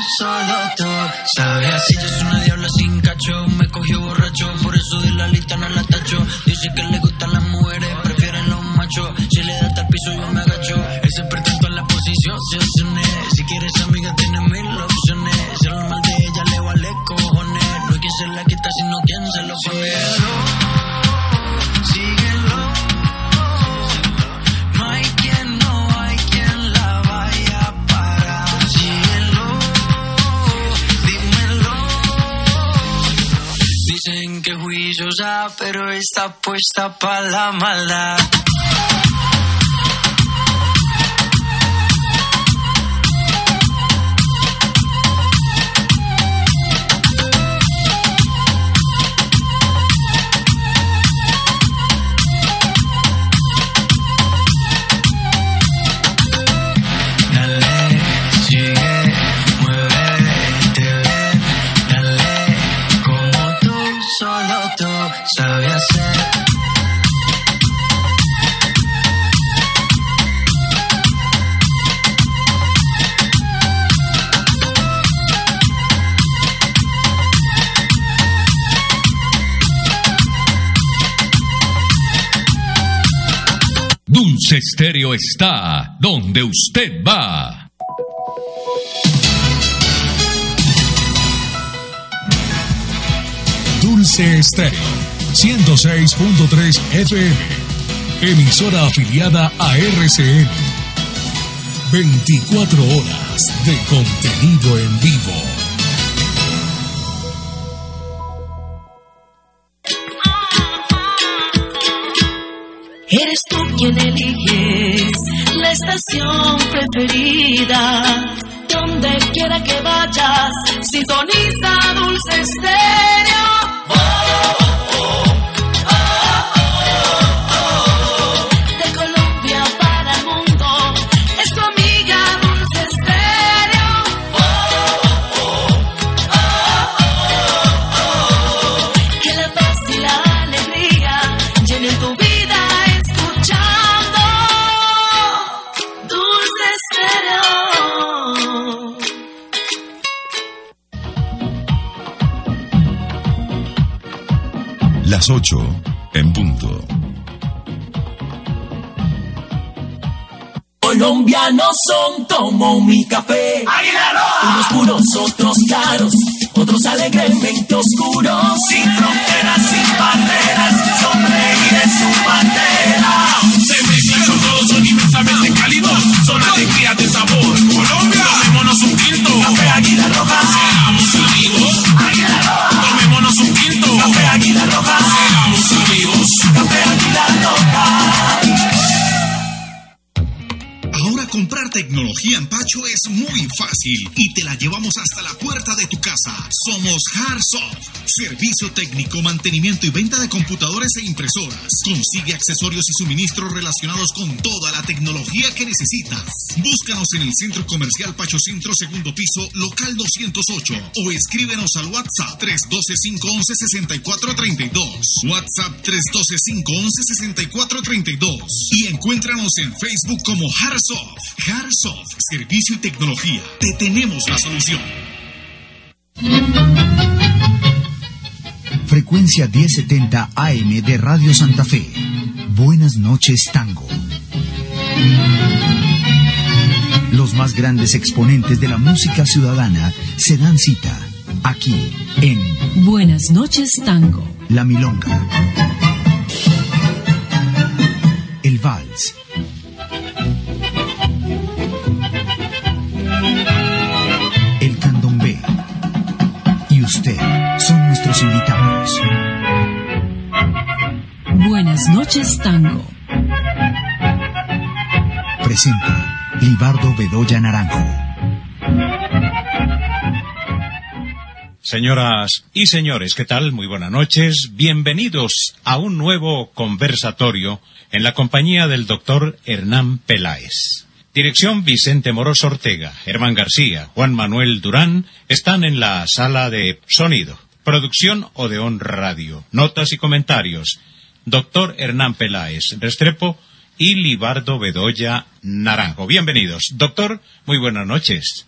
solo tú sabes. Si ella es una diabla sin cacho, me cogió borracho, por eso de la lista no la tacho. Dice que le gustan las mujeres, prefieren los machos. Si le da hasta el piso yo me agacho. Ese pretento en la posición, si quieres amiga tiene mil opciones. Si habla mal de ella le vale cojones. No hay quien se la quita sino quien se lo pone. Síguelo, no hay quien la vaya a parar. Síguelo, dímelo. Dicen que juiciosa, pero está puesta pa' la maldad. Sabe hacer. Dulce Estéreo está donde usted va. Dulce Estéreo 106.3 FM, emisora afiliada a RCN. 24 horas de contenido en vivo. Eres tú quien eliges la estación preferida. Donde quiera que vayas, sintoniza Dulce Estéreo. De Colombia para el mundo, es tu amiga Dulce Estéreo. Que la paz y la alegría llenen tu vida escuchando Dulce Estéreo. Las 8 en punto. Colombianos son como mi café. ¡Águila Roja! Unos puros, otros claros, otros alegremente oscuros. Sin fronteras, sin barreras, sonreír es su bandera. Se mezclan con todos, son inmensamente cálidos, son alegrías de sabor. Colombia, tomémonos un tinto. Café Águila Roja. Seamos amigos. Águila Roja. Tomémonos un tinto. Café Águila Roja. Seamos amigos. Café Águila Roja. Ahora comprar tecnología en Pacho es muy fácil y te la llevamos hasta la puerta de tu casa. Somos Hardsoft, servicio técnico, mantenimiento y venta de computadores e impresoras. Consigue accesorios y suministros relacionados con toda la tecnología que necesitas. Búscanos en el Centro Comercial Pacho Centro, segundo piso, local 208, o escríbenos al WhatsApp 312-511-6432. WhatsApp 312-511-6432. Y encuéntranos en Facebook como Hardsoft. Hardsoft, servicio y tecnología. Te tenemos la solución. Frecuencia 1070 AM de Radio Santa Fe. Buenas noches, Tango. Los más grandes exponentes de la música ciudadana se dan cita aquí en Buenas noches, Tango. La Milonga, el Vals, el Candombe y usted son nuestros invitados. Buenas noches, Tango. Presenta Libardo Bedoya Naranjo. Señoras y señores, ¿qué tal? Muy buenas noches. Bienvenidos a un nuevo conversatorio en la compañía del doctor Hernán Peláez. Dirección Vicente Moroso Ortega, Germán García, Juan Manuel Durán están en la sala de sonido. Producción Odeón Radio. Notas y comentarios. Doctor Hernán Peláez Restrepo y Libardo Bedoya Naranjo. Bienvenidos. Doctor, muy buenas noches.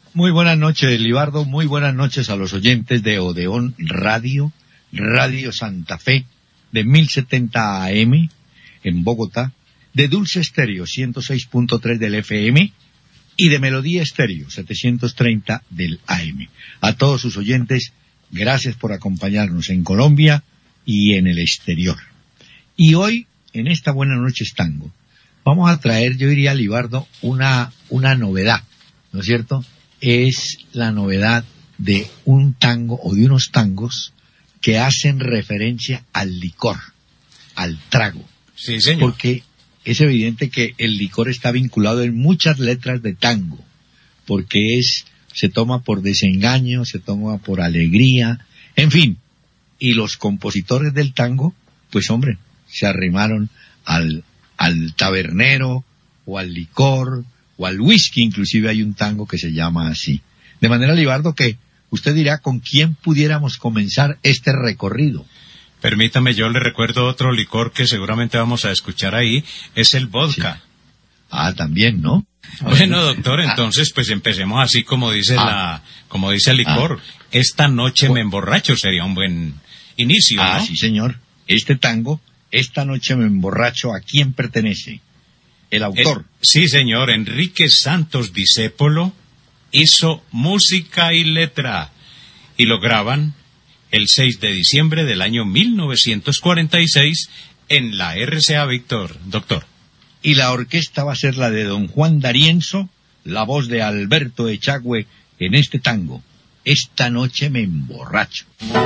Muy buenas noches, Libardo. Muy buenas noches a los oyentes de Odeón Radio, Radio Santa Fe, de 1070 AM en Bogotá, de Dulce Estéreo 106.3 del FM y de Melodía Estéreo 730 del AM. A todos sus oyentes, gracias por acompañarnos en Colombia y en el exterior. Y hoy, en esta Buenas Noches Tango, vamos a traer, yo diría, Libardo, una novedad, ¿no es cierto? Es la novedad de un tango o de unos tangos que hacen referencia al licor, al trago. Sí, señor. Porque es evidente que el licor está vinculado en muchas letras de tango, porque se toma por desengaño, se toma por alegría, en fin. Y los compositores del tango, pues hombre, se arrimaron al tabernero o al licor o al whisky, inclusive hay un tango que se llama así. De manera, Libardo, que usted dirá con quién pudiéramos comenzar este recorrido. Permítame, yo le recuerdo otro licor que seguramente vamos a escuchar ahí, es el vodka. Sí. Ah, también, ¿no? Bueno, doctor, entonces pues empecemos así como dice como dice el licor. Esta noche me emborracho sería un buen inicio, ¿no? Sí, señor. Este tango, Esta noche me emborracho, ¿a quién pertenece? El autor. Sí, señor, Enrique Santos Discépolo hizo música y letra y lo graban el 6 de diciembre del año 1946 en la RCA Víctor, doctor. Y la orquesta va a ser la de don Juan D'Arienzo, la voz de Alberto Echagüe en este tango, Esta noche me emborracho.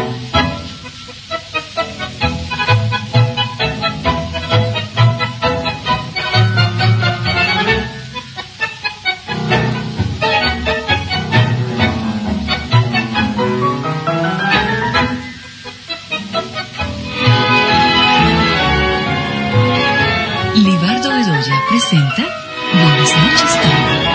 Libardo Bedoya presenta Buenas Noches Tango.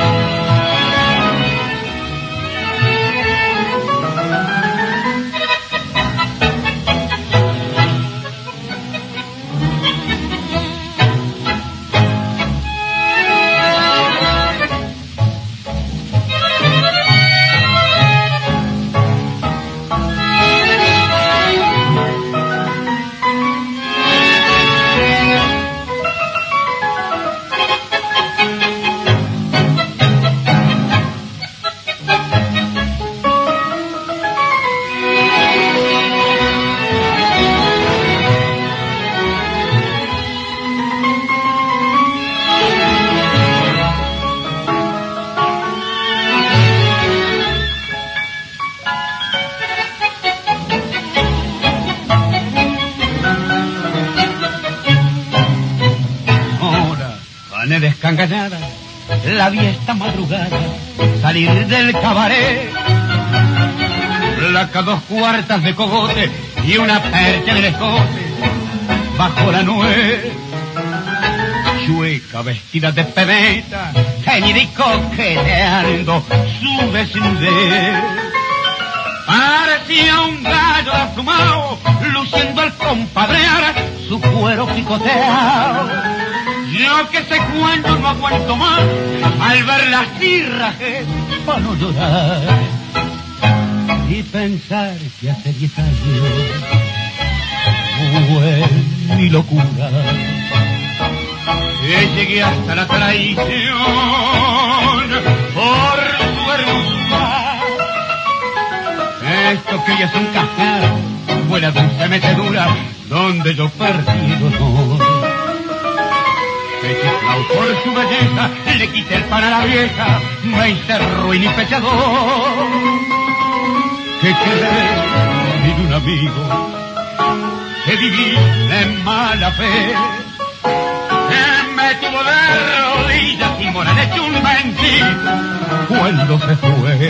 Descanganada, la vi esta madrugada salir del cabaret, placa 2/4 de cogote y una percha en el escote bajo la nuez, chueca vestida de pebeta, ceñida y coqueteando su desnudez. Parecía un gallo aflumado, luciendo al compadrear su cuero picoteado. Yo que sé cuándo no aguanto más al ver las cirrajes para no llorar y pensar que hace 10 años fue mi locura, que llegué hasta la traición por su hermosura. Esto que ya es un cascar fue la dulce metedura donde yo perdí el honor. Que chiflao por su belleza, le quité el pan a la vieja, me hice ruin y pechador. Que quedé sin un amigo, que viví en mala fe, que me tuvo de rodillas y moral hecho un mentir cuando se fue.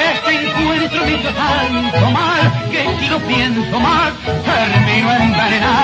Tanto mal, que si lo pienso mal, termino envenenado.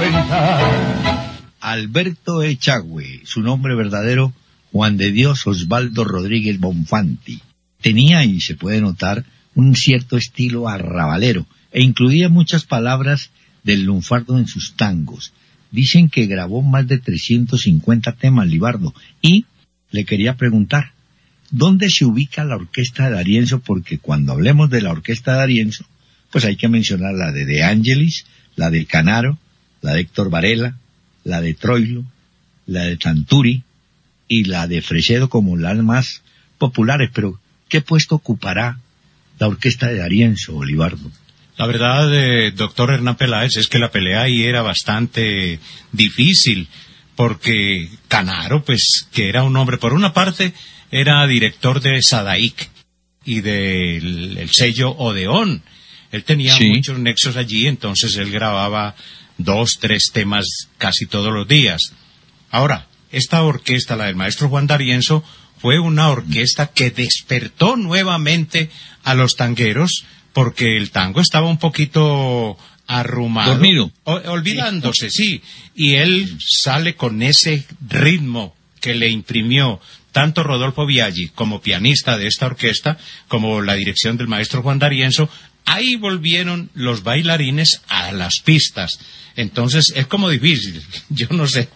pensar. Alberto Echagüe, su nombre verdadero, Juan de Dios Osvaldo Rodríguez Bonfanti. Tenía, y se puede notar, un cierto estilo arrabalero, e incluía muchas palabras del lunfardo en sus tangos. Dicen que grabó más de 350 temas, Libardo, y le quería preguntar, ¿dónde se ubica la orquesta de D'Arienzo? Porque cuando hablemos de la orquesta de D'Arienzo, pues hay que mencionar la de De Angelis, la de Canaro, la de Héctor Varela, la de Troilo, la de Tanturi y la de Fresedo como las más populares. Pero, ¿qué puesto ocupará la orquesta de D'Arienzo, Libardo? La verdad, doctor Hernán Peláez, es que la pelea ahí era bastante difícil, porque Canaro, pues, que era un hombre, por una parte, era director de Sadaic y del sello Odeón. Él tenía muchos nexos allí, entonces él grababa 2, 3 temas casi todos los días. Ahora, esta orquesta, la del maestro Juan D'Arienzo, fue una orquesta que despertó nuevamente a los tangueros, porque el tango estaba un poquito arrumado. Dormido. Olvidándose, sí. Y él sale con ese ritmo que le imprimió tanto Rodolfo Biaggi como pianista de esta orquesta, como la dirección del maestro Juan D'Arienzo. Ahí volvieron los bailarines a las pistas. Entonces es como difícil, yo no sé.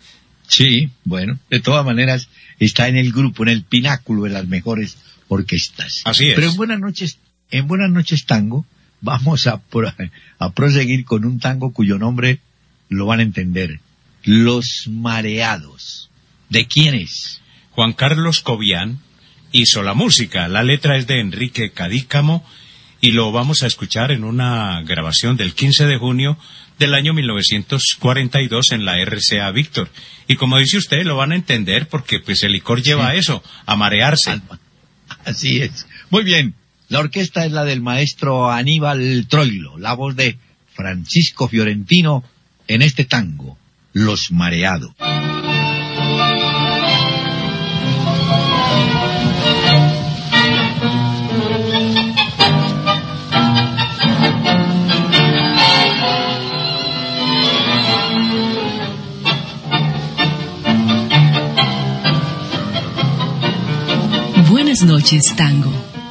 Sí, bueno, de todas maneras está en el grupo, en el pináculo de las mejores orquestas. Así es. Pero en Buenas noches Tango vamos a proseguir con un tango cuyo nombre lo van a entender. Los Mareados. ¿De quién es? Juan Carlos Cobian hizo la música. La letra es de Enrique Cadícamo y lo vamos a escuchar en una grabación del 15 de junio del año 1942 en la RCA Víctor. Y como dice usted, lo van a entender porque pues el licor lleva a eso, a marearse. Así es. Muy bien. La orquesta es la del maestro Aníbal Troilo, la voz de Francisco Fiorentino en este tango, Los Mareados. Buenas noches, Tango.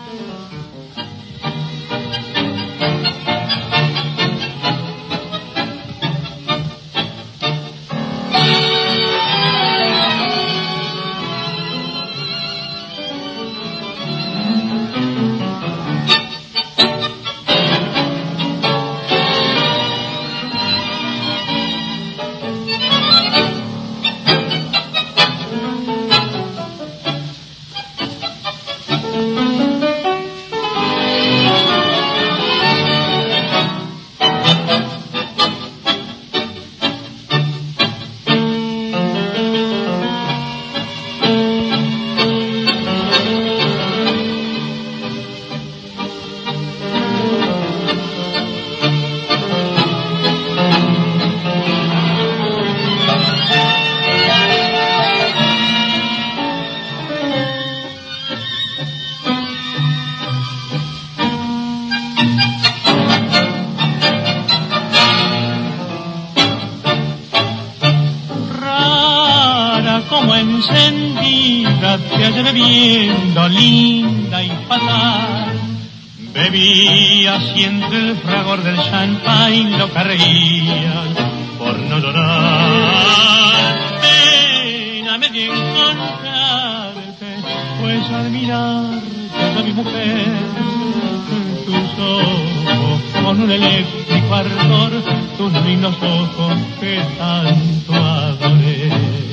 bebiendo linda y fatal. Bebía y entre el fragor del champagne lo carreía por no llorar. Pena me dio encontrarte, pues admirarte a mi mujer. Tus ojos con un eléctrico ardor, tus lindos ojos que tanto adoré.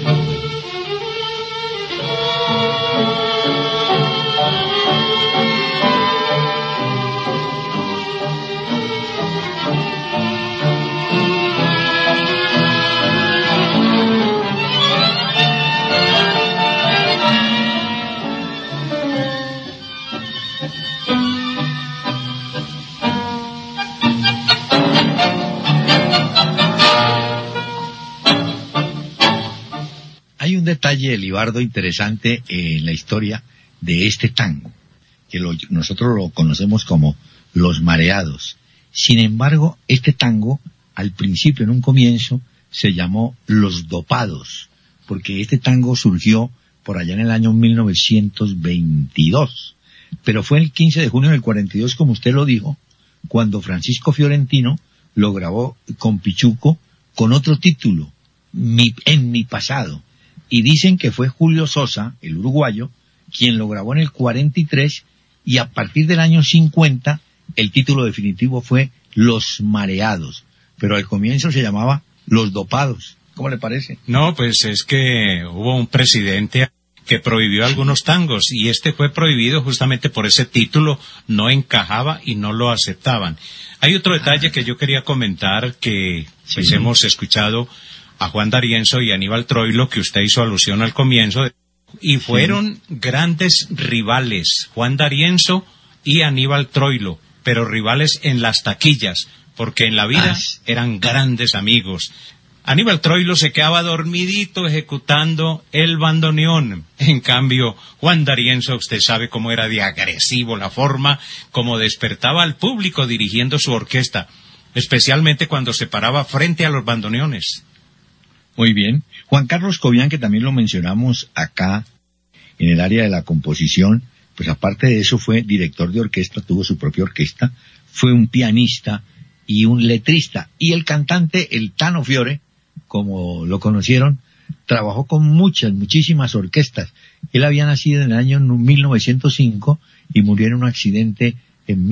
Detalle, Elibardo, interesante en la historia de este tango, que nosotros lo conocemos como Los Mareados. Sin embargo, este tango al principio, en un comienzo, se llamó Los Dopados, porque este tango surgió por allá en el año 1922, pero fue el 15 de junio del 42, como usted lo dijo, cuando Francisco Fiorentino lo grabó con Pichuco con otro título, En mi pasado, y dicen que fue Julio Sosa, el uruguayo, quien lo grabó en el 43, y a partir del año 50 el título definitivo fue Los Mareados, pero al comienzo se llamaba Los Dopados. ¿Cómo le parece? No, pues es que hubo un presidente que prohibió algunos tangos y este fue prohibido justamente por ese título, no encajaba y no lo aceptaban. Hay otro detalle que yo quería comentar, que pues hemos escuchado a Juan D'Arienzo y Aníbal Troilo, que usted hizo alusión al comienzo, y fueron grandes rivales, Juan D'Arienzo y Aníbal Troilo, pero rivales en las taquillas, porque en la vida eran grandes amigos. Aníbal Troilo se quedaba dormidito ejecutando el bandoneón. En cambio, Juan D'Arienzo, usted sabe cómo era de agresivo la forma, como despertaba al público dirigiendo su orquesta, especialmente cuando se paraba frente a los bandoneones. Muy bien. Juan Carlos Cobian, que también lo mencionamos acá en el área de la composición, pues aparte de eso fue director de orquesta, tuvo su propia orquesta, fue un pianista y un letrista. Y el cantante, el Tano Fiore, como lo conocieron, trabajó con muchísimas orquestas. Él había nacido en el año 1905 y murió en un accidente en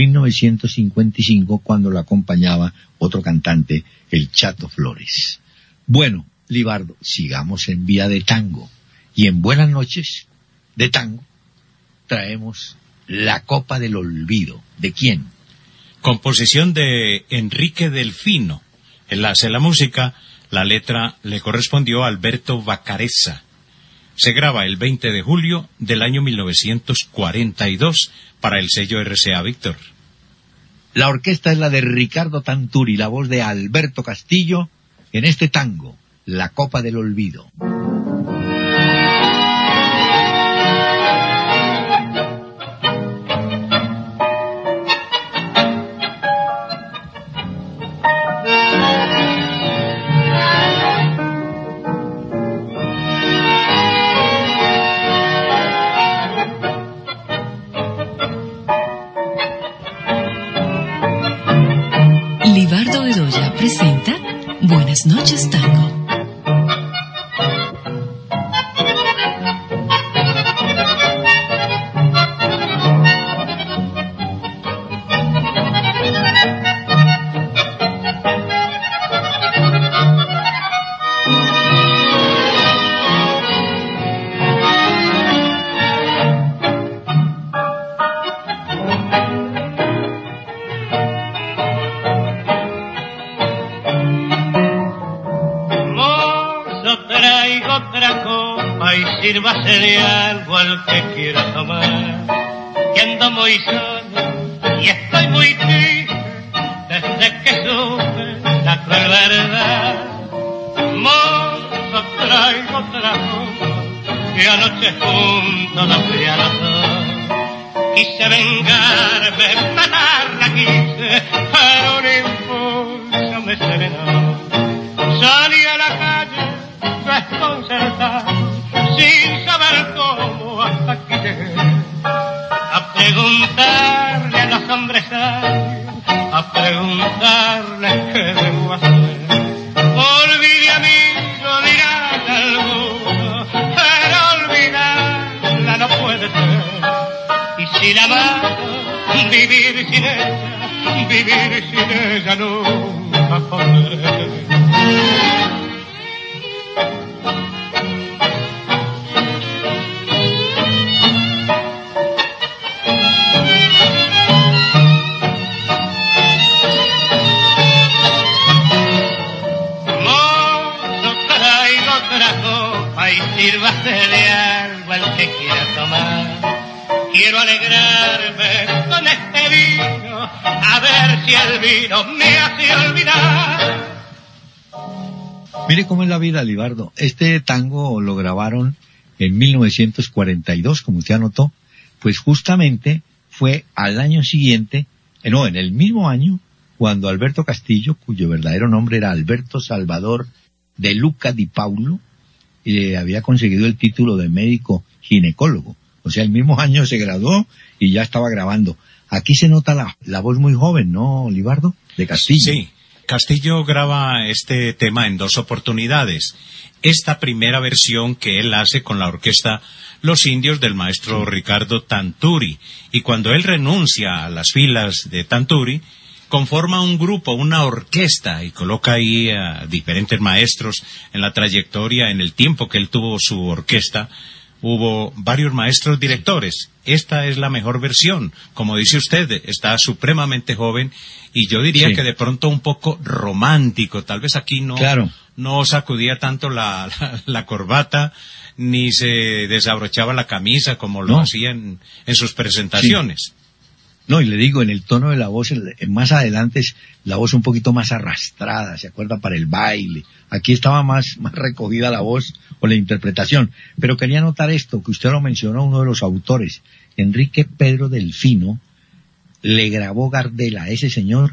1955 cuando lo acompañaba otro cantante, el Chato Flores. Bueno, Libardo, sigamos en vía de tango. Y en Buenas noches de tango traemos La Copa del Olvido. ¿De quién? Composición de Enrique Delfino. Él hace la música, la letra le correspondió a Alberto Vacarezza. Se graba el 20 de julio del año 1942 para el sello RCA Víctor. La orquesta es la de Ricardo Tanturi, la voz de Alberto Castillo en este tango, La Copa del Olvido. Libardo Bedoya presenta Buenas noches, tango. Sírvase de algo al que quiera tomar, que ando muy solo y estoy muy triste desde que supe la cruel verdad. Mozo, traigo otra cosa que anoche junto nos fui a los dos. Quise vengarme, matarla quise, pero un impulso me serenó. Salí a la calle desconcertado, sin saber cómo hasta aquí llegué, a preguntarle a los hombres sabios, a preguntarle qué debo hacer. Olvide a mí, lo dirán algunos, pero olvidarla no puede ser. Y si la mato, vivir sin ella nunca podré. Sírvase de algo al que quiera tomar. Quiero alegrarme con este vino, a ver si el vino me hace olvidar. Mire cómo es la vida, Libardo. Este tango lo grabaron en 1942, como usted anotó, pues justamente fue al año siguiente, en el mismo año, cuando Alberto Castillo, cuyo verdadero nombre era Alberto Salvador de Luca Di Paulo, había conseguido el título de médico ginecólogo. O sea, el mismo año se graduó y ya estaba grabando. Aquí se nota la voz muy joven, ¿no, Libardo? De Castillo. Sí, Castillo graba este tema en 2 oportunidades. Esta primera versión que él hace con la orquesta Los Indios del maestro Ricardo Tanturi. Y cuando él renuncia a las filas de Tanturi, conforma un grupo, una orquesta, y coloca ahí a diferentes maestros en la trayectoria, en el tiempo que él tuvo su orquesta. Hubo varios maestros directores. Esta es la mejor versión. Como dice usted, está supremamente joven y yo diría que de pronto un poco romántico. Tal vez aquí no sacudía tanto la corbata ni se desabrochaba la camisa como lo hacía en sus presentaciones. Sí. No, y le digo, en el tono de la voz, más adelante es la voz un poquito más arrastrada, ¿se acuerda? Para el baile. Aquí estaba más recogida la voz o la interpretación. Pero quería notar esto, que usted lo mencionó, uno de los autores, Enrique Pedro Delfino, le grabó Gardel a ese señor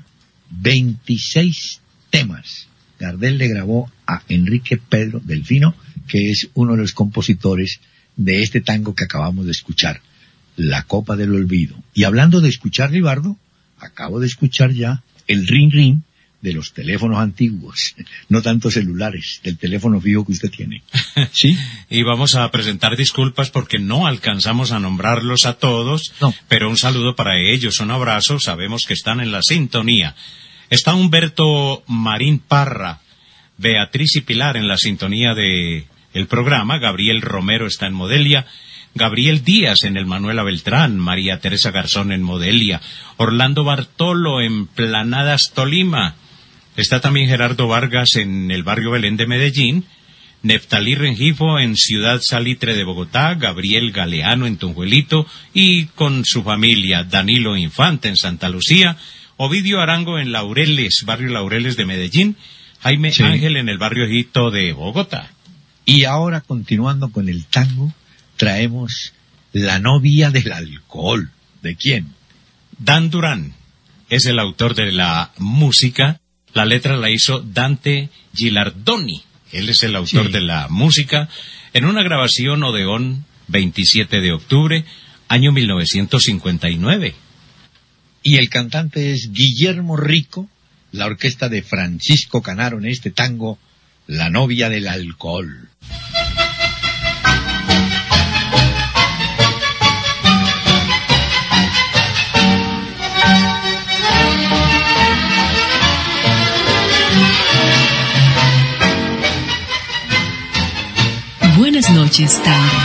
26 temas. Gardel le grabó a Enrique Pedro Delfino, que es uno de los compositores de este tango que acabamos de escuchar, La Copa del Olvido. Y hablando de escuchar, Libardo, acabo de escuchar ya el ring ring de los teléfonos antiguos, no tanto celulares, del teléfono fijo que usted tiene. ¿Sí? Y vamos a presentar disculpas porque no alcanzamos a nombrarlos a todos, pero un saludo para ellos, un abrazo, sabemos que están en la sintonía. Está Humberto Marín Parra, Beatriz y Pilar en la sintonía de el programa, Gabriel Romero está en Modelia, Gabriel Díaz en el Manuela Beltrán, María Teresa Garzón en Modelia, Orlando Bartolo en Planadas, Tolima. Está también Gerardo Vargas en el barrio Belén de Medellín, Neftalí Rengifo en Ciudad Salitre de Bogotá, Gabriel Galeano en Tunjuelito y con su familia, Danilo Infante en Santa Lucía, Ovidio Arango en Laureles, barrio Laureles de Medellín, Jaime Ángel en el barrio Hito de Bogotá. Y ahora, continuando con el tango, traemos La novia del alcohol. ¿De quién? Dan Durán es el autor de la música. La letra la hizo Dante Gilardoni. Él es el autor de la música en una grabación Odeón 27 de octubre, año 1959. Y el cantante es Guillermo Rico, la orquesta de Francisco Canaro en este tango, La novia del alcohol. Buenas noches, tango.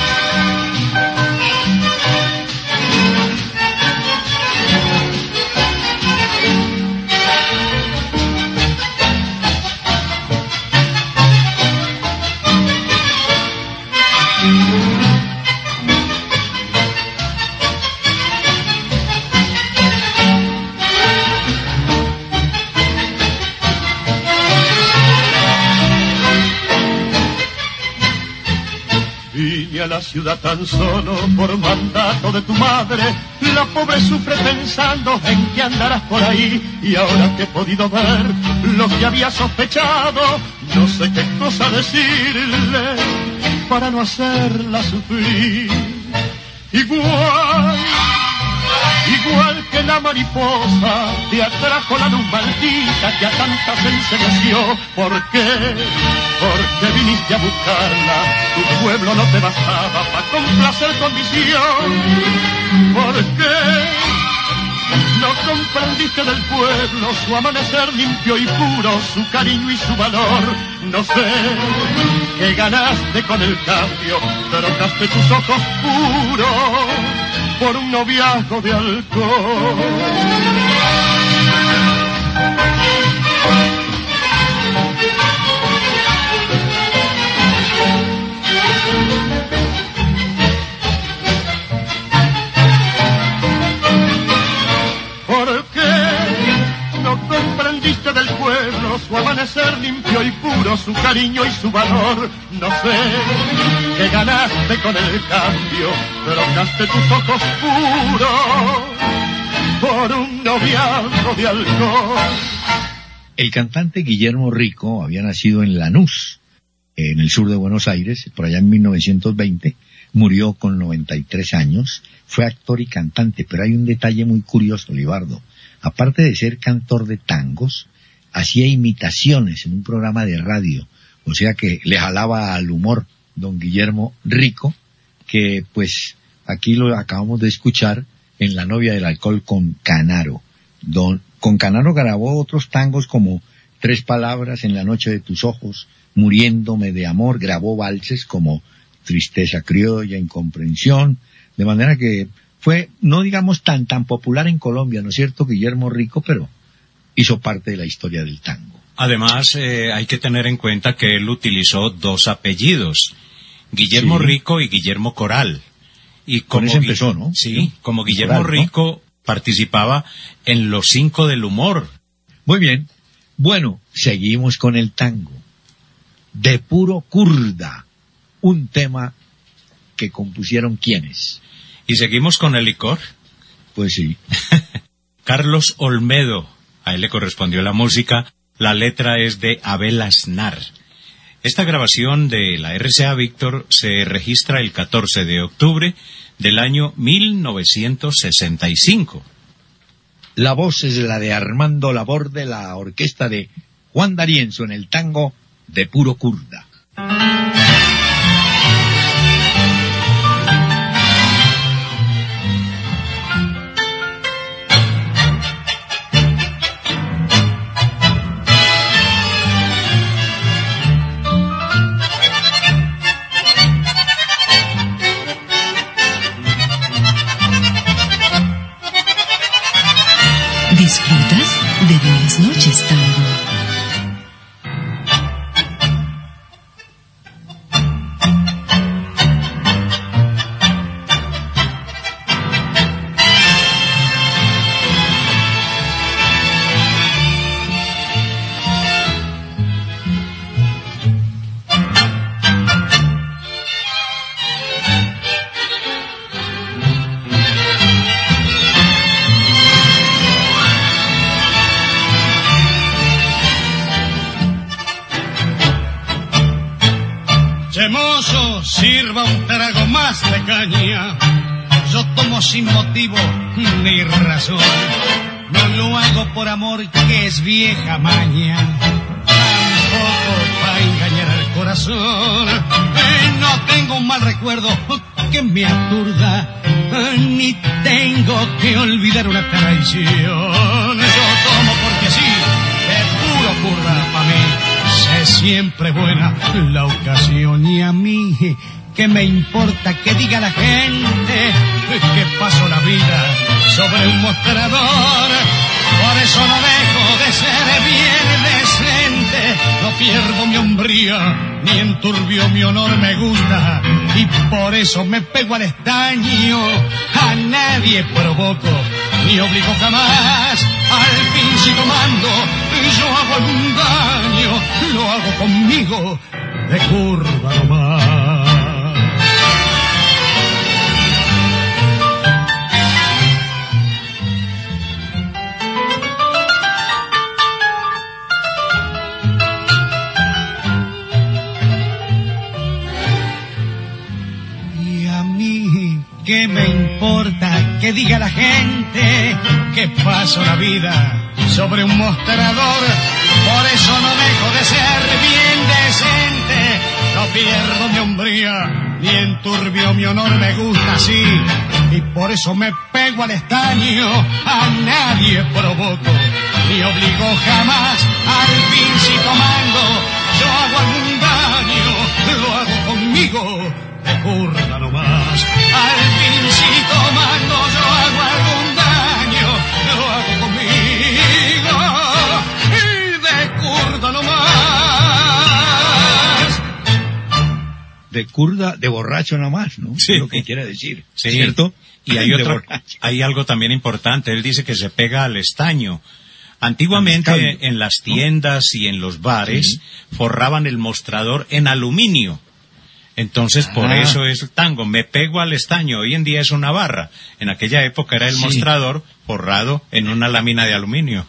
A la ciudad tan solo por mandato de tu madre, la pobre sufre pensando en que andarás por ahí, y ahora que he podido ver lo que había sospechado, no sé qué cosa decirle para no hacerla sufrir. Igual que la mariposa te atrajo la luz maldita que a tantas enseñació. ¿Por qué? Porque viniste a buscarla, tu pueblo no te bastaba para complacer condición. ¿Por qué no comprendiste del pueblo su amanecer limpio y puro, su cariño y su valor? No sé qué ganaste con el cambio, trocaste tus ojos puros por un noviazgo de alcohol. ¿Por qué no comprendiste del pueblo su amanecer limpio y puro, su cariño y su valor? No sé qué ganaste con el cambio, trocaste tus ojos puros por un noviazgo vaso de alcohol. El cantante Guillermo Rico había nacido en Lanús, en el sur de Buenos Aires, por allá en 1920, murió con 93 años, fue actor y cantante, pero hay un detalle muy curioso, Libardo. Aparte de ser cantor de tangos, hacía imitaciones en un programa de radio, o sea que le jalaba al humor don Guillermo Rico, que pues aquí lo acabamos de escuchar en La novia del alcohol con Canaro. Con Canaro grabó otros tangos como Tres palabras en la noche de tus ojos, Muriéndome de amor, grabó valses como Tristeza criolla, Incomprensión, de manera que fue, no digamos tan popular en Colombia, ¿no es cierto, Guillermo Rico? Pero hizo parte de la historia del tango. Además, hay que tener en cuenta que él utilizó dos apellidos, Guillermo Rico y Guillermo Coral. Y como con eso empezó, ¿no? Sí, como Guillermo Coral, Rico, ¿no? Participaba en Los Cinco del Humor. Muy bien. Bueno, seguimos con el tango. De puro kurda, un tema que compusieron ¿quiénes? ¿Y seguimos con el licor? Pues sí. Carlos Olmedo, a él le correspondió la música, la letra es de Abel Aznar. Esta grabación de la RCA Víctor se registra el 14 de octubre del año 1965. La voz es la de Armando Laborde, la orquesta de Juan D'Arienzo en el tango De puro kurda. Disfrutas de Buenas noches, Tango. Mozo, sirva un trago más de caña. Yo tomo sin motivo ni razón. No lo hago por amor, que es vieja maña. Tampoco para engañar al corazón. No tengo un mal recuerdo que me aturda, ni tengo que olvidar una traición. Yo tomo porque sí, de puro kurda pa' mí. Es siempre buena la ocasión y a mí, ¿qué me importa que diga la gente que paso la vida sobre un mostrador? Por eso no dejo de ser bien decente, no pierdo mi hombría, ni enturbio mi honor me gusta, y por eso me pego al estaño, a nadie provoco, ni obligo jamás, al fin si tomando yo hago algún daño, lo hago conmigo de curva nomás. Y a mí, ¿qué me importa que diga la gente que paso la vida sobre un mostrador? Por eso no dejo de ser bien decente, no pierdo mi hombría, ni enturbio mi honor me gusta así, y por eso me pego al estaño, a nadie provoco, ni obligo jamás, al fin si tomando yo hago algún daño, lo hago conmigo de curda nomás, al fin si tomando yo hago algún daño, lo hago conmigo nomás. De kurda, de borracho nomás, ¿no? Sí. Es lo que quiere decir, sí. ¿cierto? Y hay algo también importante, él dice que se pega al estaño. Antiguamente en las tiendas y en los bares forraban el mostrador en aluminio. Entonces, por eso es el tango, me pego al estaño. Hoy en día es una barra. En aquella época era el mostrador forrado en una lámina de aluminio.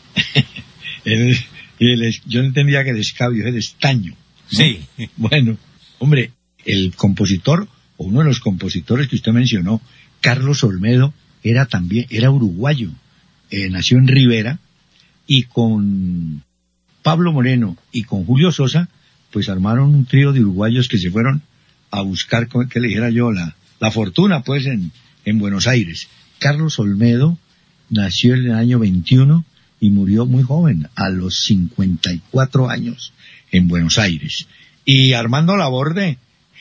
Yo no entendía que el escabio es el estaño, ¿no? Sí. Bueno, hombre, el compositor, o uno de los compositores que usted mencionó, Carlos Olmedo, era uruguayo, nació en Rivera, y con Pablo Moreno y con Julio Sosa, pues armaron un trío de uruguayos que se fueron a buscar, que le dijera yo, la fortuna, pues, en Buenos Aires. Carlos Olmedo nació en el año 21 y murió muy joven, a los 54 años, en Buenos Aires. Y Armando Laborde,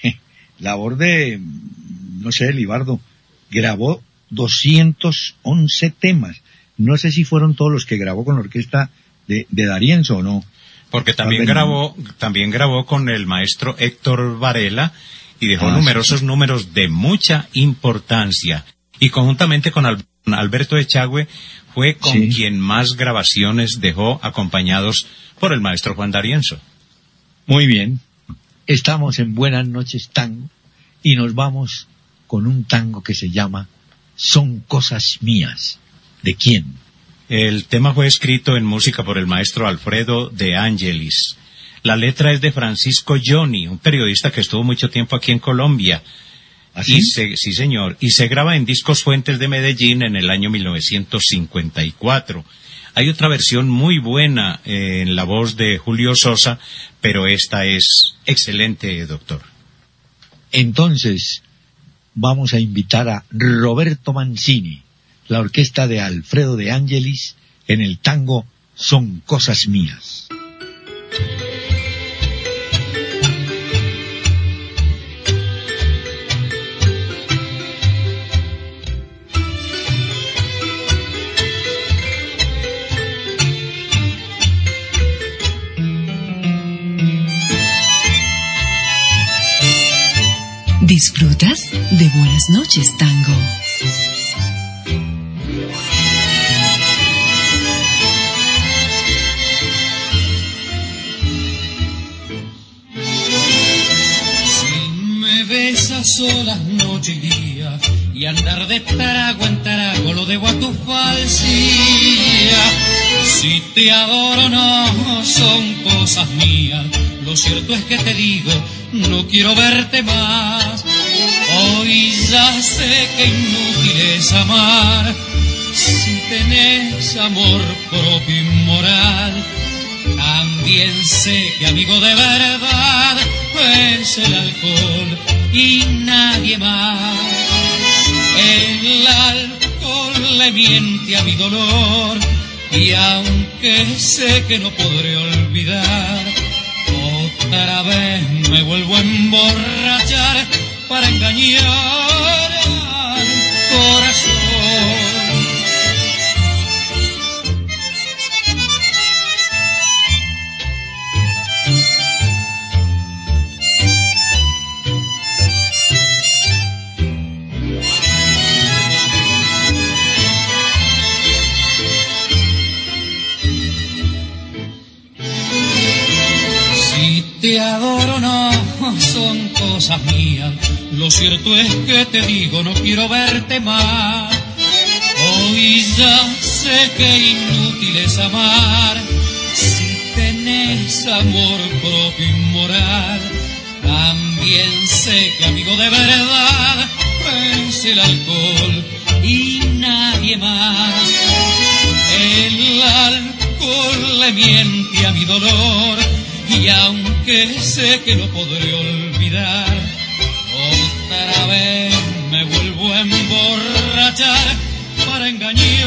no sé, Libardo, grabó 211 temas. No sé si fueron todos los que grabó con la orquesta de D'Arienzo o no. Porque también grabó con el maestro Héctor Varela y dejó numerosos números de mucha importancia. Y conjuntamente con Alberto Echagüe fue con quien más grabaciones dejó, acompañados por el maestro Juan D'Arienzo. Muy bien. Estamos en Buenas Noches Tango y nos vamos con un tango que se llama Son Cosas Mías. ¿De quién? El tema fue escrito en música por el maestro Alfredo de Angelis. La letra es de Francisco Johnny, un periodista que estuvo mucho tiempo aquí en Colombia. ¿Así? Sí, señor. Y se graba en Discos Fuentes de Medellín en el año 1954. Hay otra versión muy buena en la voz de Julio Sosa, pero esta es excelente, doctor. Entonces, vamos a invitar a Roberto Mancini, la orquesta de Alfredo de Angelis, en el tango Son Cosas Mías. ¿Disfrutas de Buenas Noches Tango? Solas noche y día y andar de tarago en tarago lo debo a tu falsía. Si te adoro no son cosas mías, lo cierto es que te digo no quiero verte más. Hoy ya sé que inútil es amar si tenés amor propio y moral. También sé que amigo de verdad es el alcohol y nadie más. El alcohol le miente a mi dolor y aunque sé que no podré olvidar, otra vez me vuelvo a emborrachar para engañar al corazón. Te adoro, no, son cosas mías. Lo cierto es que te digo, no quiero verte más. Hoy ya sé que inútil es amar si tenés amor propio y moral. También sé que amigo de verdad es el alcohol y nadie más. El alcohol le miente a mi dolor y aunque sé que no podré olvidar, otra vez me vuelvo a emborrachar para engañar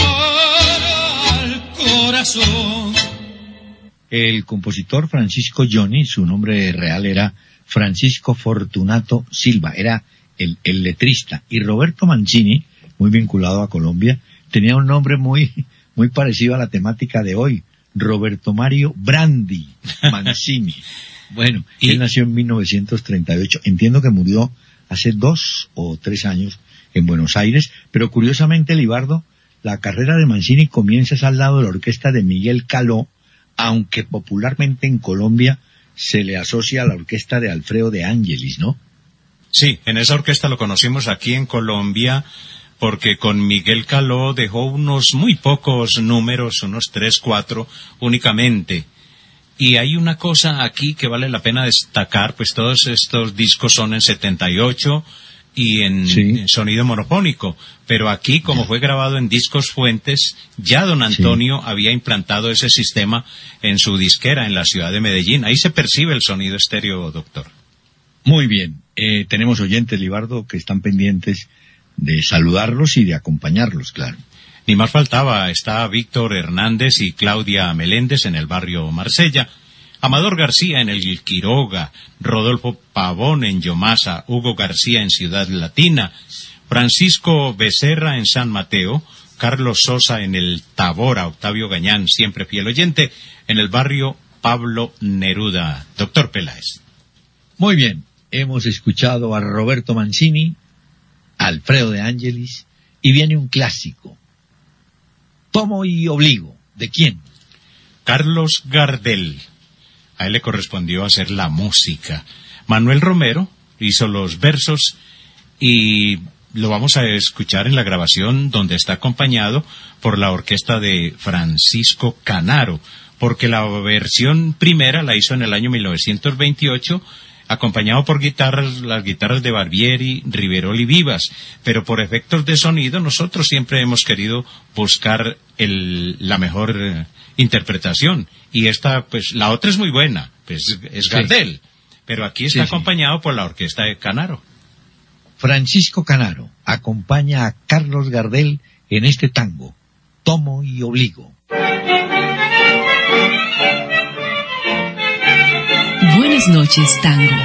al corazón. El compositor Francisco Johnny, su nombre real era Francisco Fortunato Silva, era el letrista. Y Roberto Mancini, muy vinculado a Colombia, tenía un nombre muy parecido a la temática de hoy. Roberto Mario Brandi Mancini. Bueno, él nació en 1938. Entiendo que murió hace 2 o 3 años en Buenos Aires, pero curiosamente, Libardo, la carrera de Mancini comienza al lado de la orquesta de Miguel Caló, aunque popularmente en Colombia se le asocia a la orquesta de Alfredo de Angelis, ¿no? Sí, en esa orquesta lo conocimos aquí en Colombia porque con Miguel Caló dejó unos muy pocos números, unos 3, 4 únicamente. Y hay una cosa aquí que vale la pena destacar, pues todos estos discos son en 78 y en sonido monofónico, pero aquí, como fue grabado en discos fuentes, ya don Antonio había implantado ese sistema en su disquera en la ciudad de Medellín. Ahí se percibe el sonido estéreo, doctor. Muy bien, tenemos oyentes, Libardo, que están pendientes de saludarlos y de acompañarlos, claro. Ni más faltaba, está Víctor Hernández y Claudia Meléndez en el barrio Marsella, Amador García en el Quiroga, Rodolfo Pavón en Yomasa, Hugo García en Ciudad Latina, Francisco Becerra en San Mateo, Carlos Sosa en el Tabora, Octavio Gañán, siempre fiel oyente, en el barrio Pablo Neruda. Doctor Peláez. Muy bien, hemos escuchado a Roberto Mancini, Alfredo de Ángelis, y viene un clásico. Tomo y obligo. ¿De quién? Carlos Gardel. A él le correspondió hacer la música. Manuel Romero hizo los versos y lo vamos a escuchar en la grabación donde está acompañado por la orquesta de Francisco Canaro, porque la versión primera la hizo en el año 1928, acompañado por las guitarras de Barbieri, Riverol y Vivas, pero por efectos de sonido nosotros siempre hemos querido buscar la mejor interpretación, y esta, pues, la otra es muy buena, pues es Gardel, pero aquí está acompañado por la orquesta de Canaro. Francisco Canaro acompaña a Carlos Gardel en este tango, Tomo y obligo. Buenas noches, tango.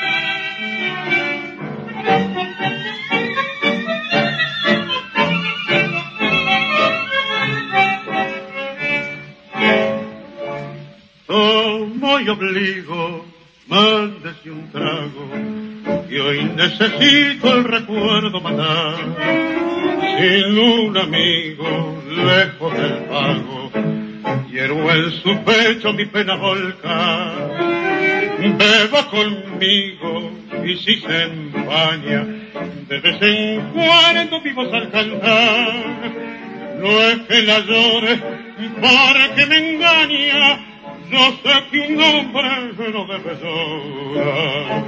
Tomo y obligo, mándese un trago, que hoy necesito el recuerdo matar. Sin un amigo, lejos del pago, quiero en su pecho mi pena volcar. Beba conmigo y si se empaña, de vez en cuando vivos al cantar. No es que la llore porque me engaña, yo sé que un hombre no debe llorar.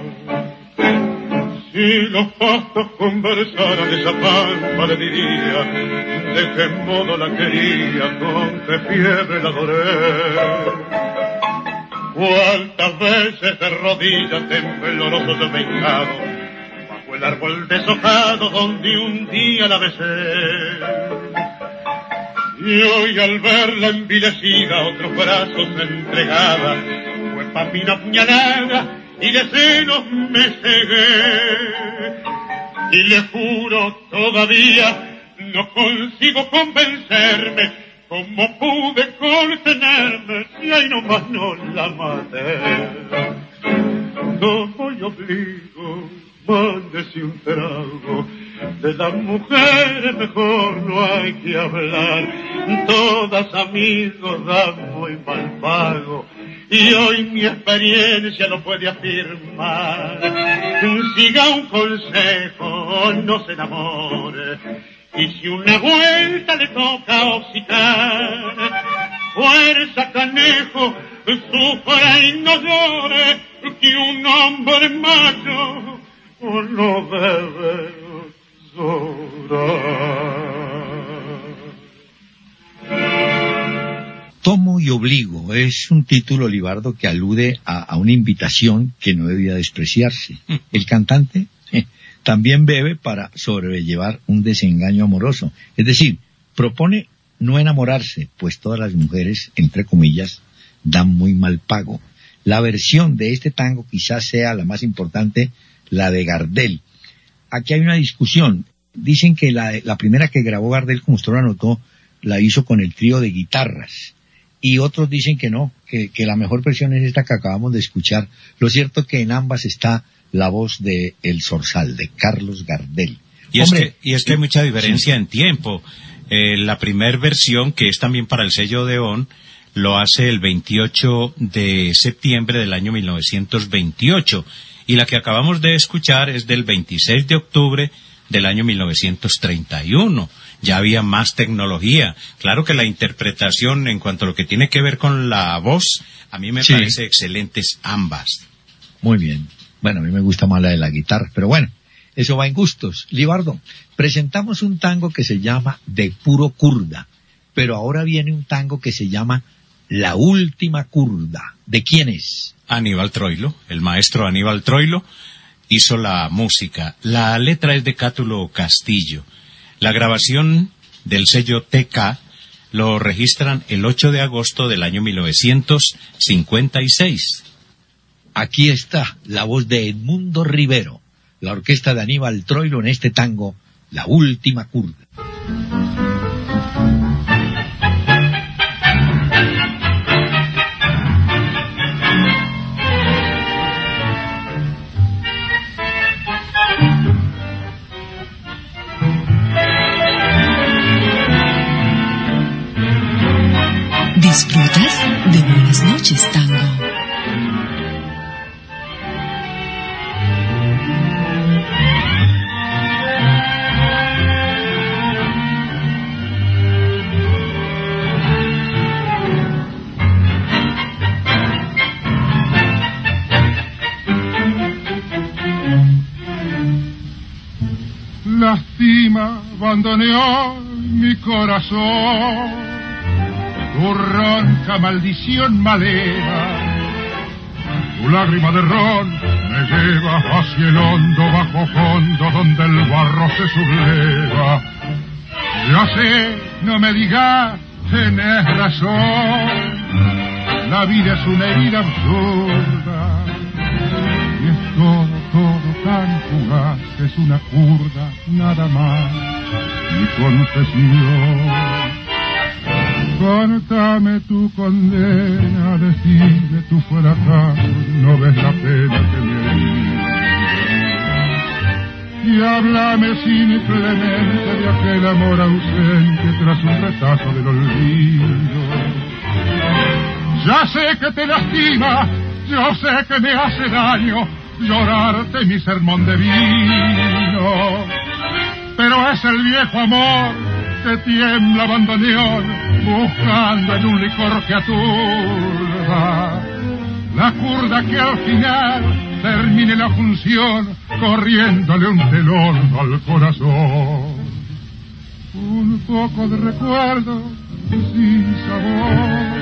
Si los pastos conversaran esa pampa le diría de qué modo la quería, con qué fiebre la adoré. Cuántas veces de rodillas tembloroso yo vengado, bajo el árbol deshojado donde un día la besé. Y hoy al verla envilecida, otros brazos entregada, fue pa' mí una puñalada y de celos me cegué. Y le juro todavía no consigo convencerme cómo pude contenerme si ahí nomás no la maté. No voy obligo, mándese un trago, de las mujeres mejor no hay que hablar, todas amigos dan muy mal pago, y hoy mi experiencia lo puede afirmar. Siga un consejo, no se enamore, y si una vuelta le toca hocicar, fuerza canejo, sufra y no llore, que un hombre macho no debe llorar. Tomo y obligo es un título, Libardo, que alude a una invitación que no debía despreciarse. El cantante también bebe para sobrellevar un desengaño amoroso. Es decir, propone no enamorarse, pues todas las mujeres, entre comillas, dan muy mal pago. La versión de este tango quizás sea la más importante, la de Gardel. Aquí hay una discusión. Dicen que la primera que grabó Gardel, como usted lo anotó, la hizo con el trío de guitarras. Y otros dicen que no, que la mejor versión es esta que acabamos de escuchar. Lo cierto es que en ambas está la voz de El Zorzal, de Carlos Gardel. Y es que hay mucha diferencia en tiempo. La primera versión, que es también para el sello Odeón, lo hace el 28 de septiembre del año 1928. Y la que acabamos de escuchar es del 26 de octubre del año 1931. Ya había más tecnología. Claro que la interpretación en cuanto a lo que tiene que ver con la voz, a mí me parece excelentes ambas. Muy bien. Bueno, a mí me gusta más la de la guitarra, pero bueno, eso va en gustos. Libardo, presentamos un tango que se llama De Puro Curda, pero ahora viene un tango que se llama La Última Curda. ¿De quién es? Aníbal Troilo, el maestro Aníbal Troilo hizo la música. La letra es de Cátulo Castillo. La grabación del sello TK lo registran el 8 de agosto del año 1956. Aquí está la voz de Edmundo Rivero, la orquesta de Aníbal Troilo en este tango, La Última Curda. Disfrutas de Buenas Noches, Tango. Lástima abandoneó mi corazón, tu ronca maldición maleva, tu lágrima de ron me lleva hacia el hondo bajo fondo donde el barro se subleva. Ya sé, no me digas, tenés razón, la vida es una herida absurda y es todo tan fugaz, es una curda, nada más, mi confesión. Contame tu condena, decime tu fracaso, no ves la pena que me hay. Y háblame simplemente de aquel amor ausente tras un retazo del olvido. Ya sé que te lastima, yo sé que me hace daño llorarte mi sermón de vino, pero es el viejo amor que tiembla bandoneón, buscando en un licor que aturda. La curda que al final termine la función, corriéndole un telón al corazón. Un poco de recuerdo sin sabor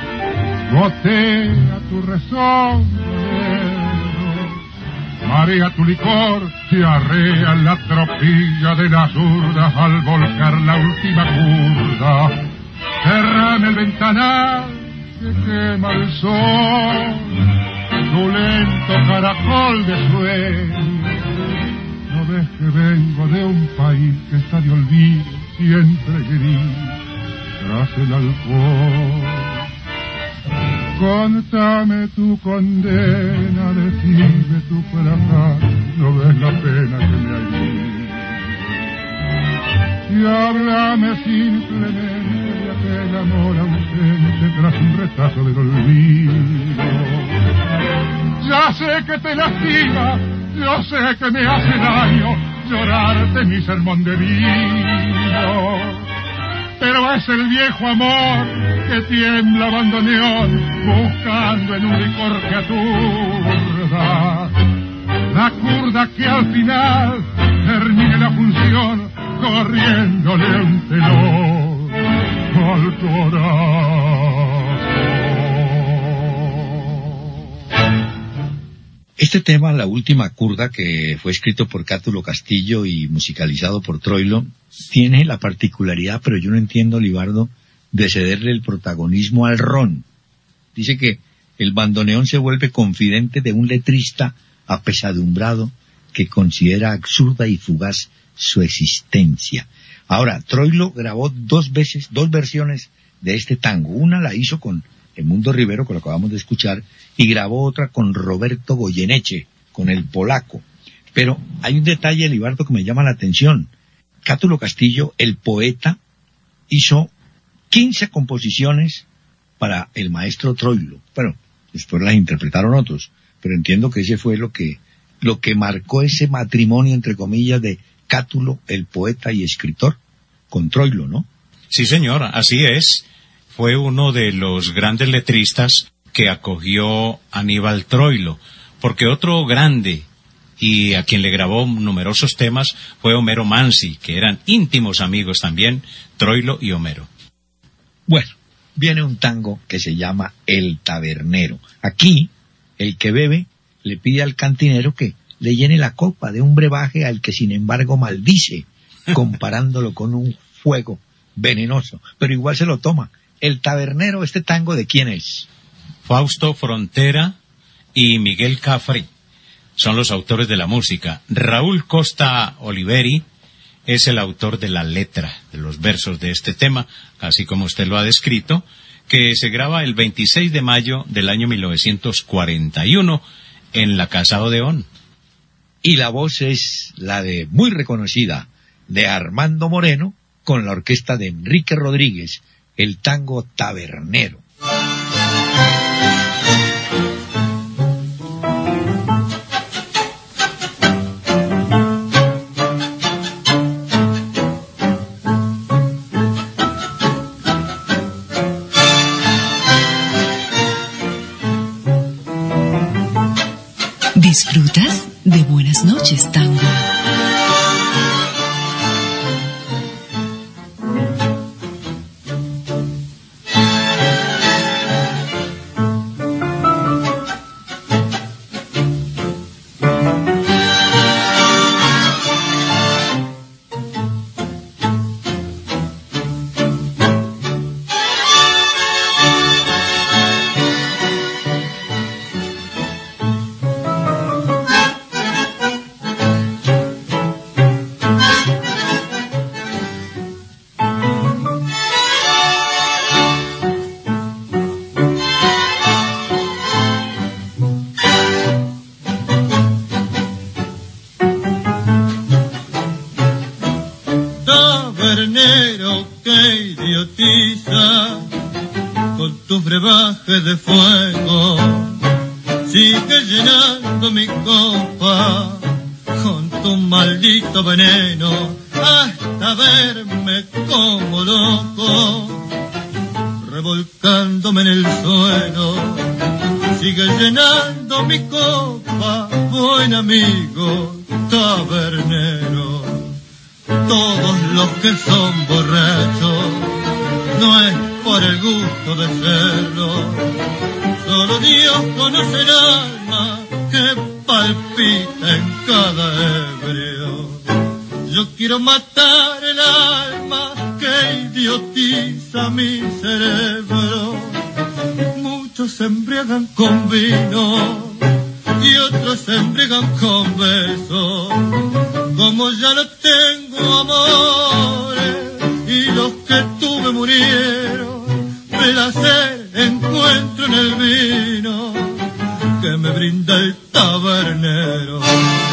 gotea tu rezón, marea tu licor, se arrea la tropilla de las urdas al volcar la última curda. Cerrame el ventanal que quema el sol, tu lento caracol de sueño. No ves que vengo de un país que está de olvido, siempre gris, tras el alcohol. Contame tu condena, decime tu fracaso, no ves la pena que me hay. Y háblame simplemente de aquel amor ausente tras un retazo del olvido. Ya sé que te lastima, yo sé que me hace daño llorarte mi sermón de vino, pero es el viejo amor que tiembla bandoneón, buscando en un licor que aturda. La curda que al final termine la función, corriéndole un telón al corazón. Este tema, La Última Curda, que fue escrito por Cátulo Castillo y musicalizado por Troilo, tiene la particularidad, pero yo no entiendo, Libardo, de cederle el protagonismo al ron. Dice que el bandoneón se vuelve confidente de un letrista apesadumbrado que considera absurda y fugaz su existencia. Ahora, Troilo grabó dos versiones de este tango. Una la hizo con Edmundo Rivero, que lo acabamos de escuchar, y grabó otra con Roberto Goyeneche, con el polaco. Pero hay un detalle, Libardo, que me llama la atención. Cátulo Castillo, el poeta, hizo 15 composiciones para el maestro Troilo. Bueno, después las interpretaron otros, pero entiendo que ese fue lo que marcó ese matrimonio, entre comillas, de Cátulo, el poeta y escritor, con Troilo, ¿no? Sí, señor, así es. Fue uno de los grandes letristas que acogió Aníbal Troilo, porque otro grande y a quien le grabó numerosos temas fue Homero Manzi, que eran íntimos amigos también, Troilo y Homero. Bueno, viene un tango que se llama El Tabernero. Aquí, el que bebe le pide al cantinero que le llene la copa de un brebaje al que sin embargo maldice, comparándolo con un fuego venenoso, pero igual se lo toma. El Tabernero, ¿este tango de quién es? Fausto Frontera y Miguel Cafri son los autores de la música. Raúl Costa Oliveri es el autor de la letra, de los versos de este tema, así como usted lo ha descrito, que se graba el 26 de mayo del año 1941 en la Casa Odeón. Y la voz es la de, muy reconocida, de Armando Moreno, con la orquesta de Enrique Rodríguez, el tango Tabernero. ¿Disfrutas de Buenas noches, Tango? Tabernero que idiotiza con tus brebajes de fuego, sigue llenando mi copa con tu maldito veneno hasta verme como loco, revolcándome en el suelo. Sigue llenando mi copa, buen amigo tabernero. Todos los que son borrachos no es por el gusto de serlo, solo Dios conoce el alma que palpita en cada ebrio. Yo quiero matar el alma que idiotiza mi cerebro. Muchos se embriagan con vino y otros se embriagan con besos. Como ya no tengo amores y los que tuve murieron, placer encuentro en el vino que me brinda el tabernero.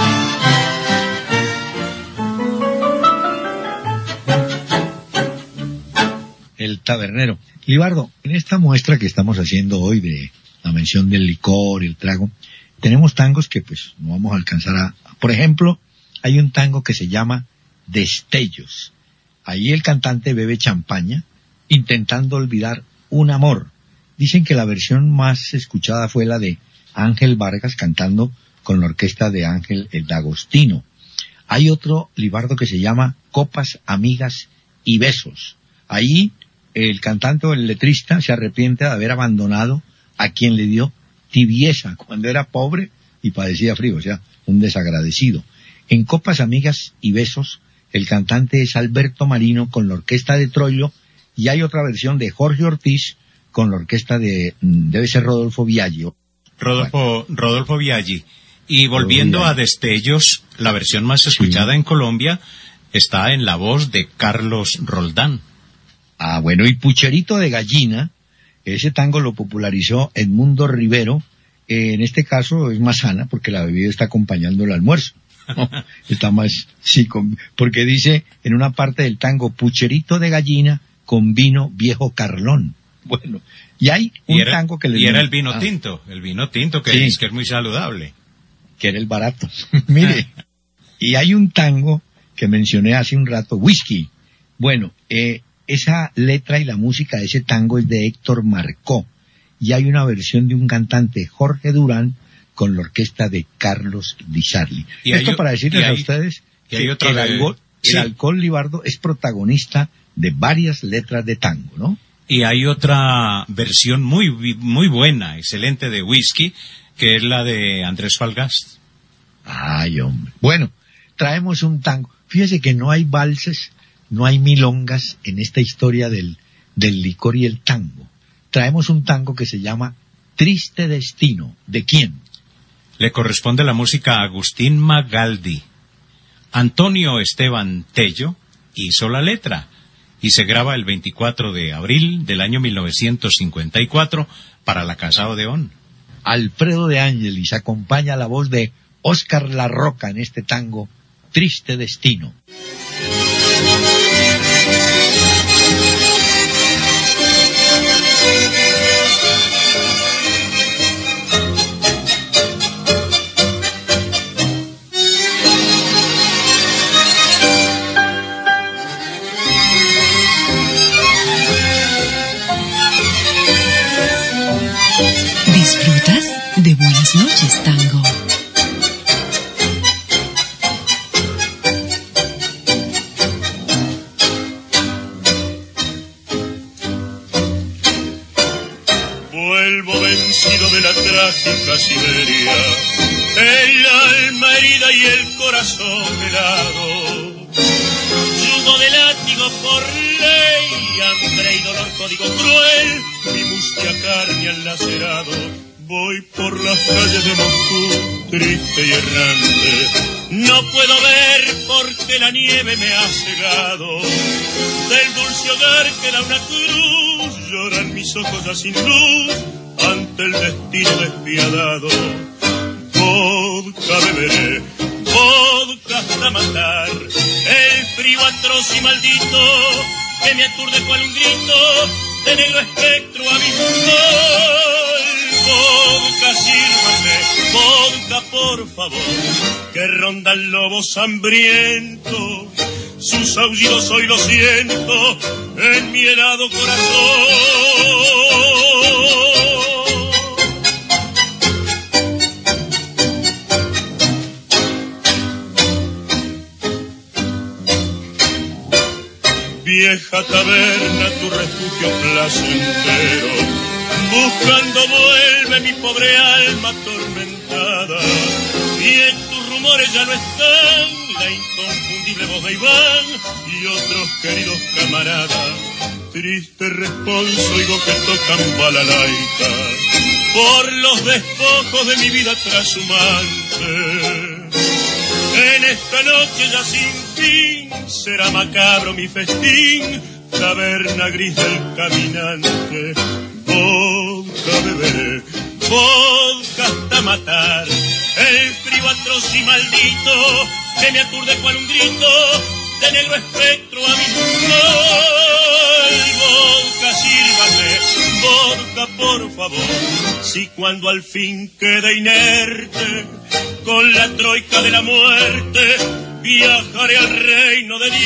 El Tabernero. Libardo, en esta muestra que estamos haciendo hoy de la mención del licor y el trago, tenemos tangos que pues no vamos a alcanzar a... Por ejemplo, hay un tango que se llama Destellos. Ahí el cantante bebe champaña intentando olvidar un amor. Dicen que la versión más escuchada fue la de Ángel Vargas cantando con la orquesta de Ángel el D'Agostino. Hay otro, Libardo, que se llama Copas, Amigas y Besos. Ahí el cantante o el letrista se arrepiente de haber abandonado a quien le dio tibieza cuando era pobre y padecía frío, o sea, un desagradecido. En Copas, Amigas y Besos, el cantante es Alberto Marino con la orquesta de Troilo, y hay otra versión de Jorge Ortiz con la orquesta de, debe ser Rodolfo Biaggi. Rodolfo Biaggi. Y volviendo a Destellos, la versión más escuchada en Colombia está en la voz de Carlos Roldán. Ah, bueno, y Pucherito de Gallina, ese tango lo popularizó Edmundo Rivero, en este caso es más sana porque la bebida está acompañando el almuerzo. ¿No? Está más, sí, porque dice en una parte del tango, Pucherito de Gallina con vino viejo Carlón. Bueno, y hay un tango que le... Y era el vino tinto que sí, es que es muy saludable. Que era el barato. Mire, y hay un tango que mencioné hace un rato, Whisky. Bueno, esa letra y la música de ese tango es de Héctor Marcó, y hay una versión de un cantante, Jorge Durán, con la orquesta de Carlos Di Sarli. Esto para decirles a ustedes que el alcohol, Libardo, es protagonista de varias letras de tango, ¿no? Y hay otra versión muy buena, excelente de Whisky, que es la de Andrés Falgás. Ay, hombre. Bueno, traemos un tango. Fíjese que no hay valses, no hay milongas en esta historia del licor y el tango. Traemos un tango que se llama Triste Destino. ¿De quién? Le corresponde la música a Agustín Magaldi. Antonio Esteban Tello hizo la letra y se graba el 24 de abril del año 1954 para la Casa Odeón. Alfredo de Ángelis acompaña la voz de Óscar La Roca en este tango Triste Destino. ¿Disfrutas de Buenas Noches, Tango? Vuelvo vencido de la trágica Siberia, el alma herida y el corazón helado. Yugo de látigo por ley, hambre y dolor código cruel, mi mustia carne al lacerado. Voy por las calles de Moscú, triste y errante. No puedo ver porque la nieve me ha cegado. Del dulce hogar queda una cruz, lloran mis ojos ya sin luz ante el destino despiadado. Vodka beberé, vodka hasta matar, el frío atroz y maldito que me aturde cual un grito de negro espectro abismal. Vodka, sírvanme, vodka por favor, que rondan lobos hambrientos, sus aullidos hoy lo siento en mi helado corazón. Vieja taberna, tu refugio placentero, buscando vuelve mi pobre alma atormentada, y en tus rumores ya no están la inconfundible voz de Iván y otros queridos camaradas. Triste responso oigo que tocan balalaica por los despojos de mi vida trashumante. En esta noche ya sin fin será macabro mi festín, taberna gris del caminante. Vodka beberé, vodka hasta matar, el frío atroz y maldito que me aturde cual un grito de negro espectro abismal. Vodka, sírvanme, vodka por favor, si cuando al fin quede inerte con la troika de la muerte viajaré al reino de Dios.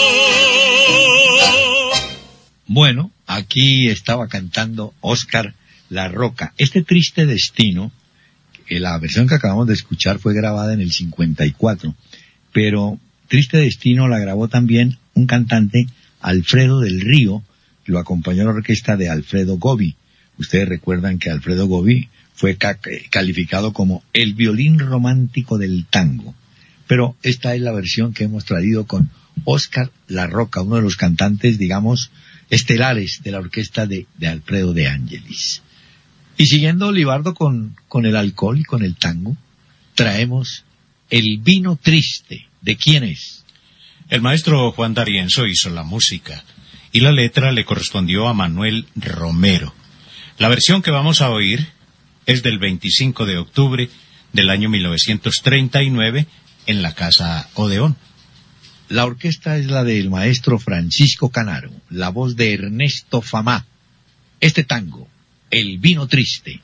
Bueno, aquí estaba cantando Óscar La Roca. Este Triste Destino, la versión que acabamos de escuchar fue grabada en el 54, pero Triste Destino la grabó también un cantante, Alfredo del Río, que lo acompañó a la orquesta de Alfredo Gobi. Ustedes recuerdan que Alfredo Gobi fue calificado como el violín romántico del tango. Pero esta es la versión que hemos traído con Óscar La Roca, uno de los cantantes, digamos, estelares de la orquesta de Alfredo de Ángelis. Y siguiendo, Libardo, con el alcohol y con el tango, traemos El Vino Triste. ¿De quién es? El maestro Juan D'Arienzo hizo la música y la letra le correspondió a Manuel Romero. La versión que vamos a oír es del 25 de octubre del año 1939 en la Casa Odeón. La orquesta es la del maestro Francisco Canaro, la voz de Ernesto Famá. Este tango, El Vino Triste.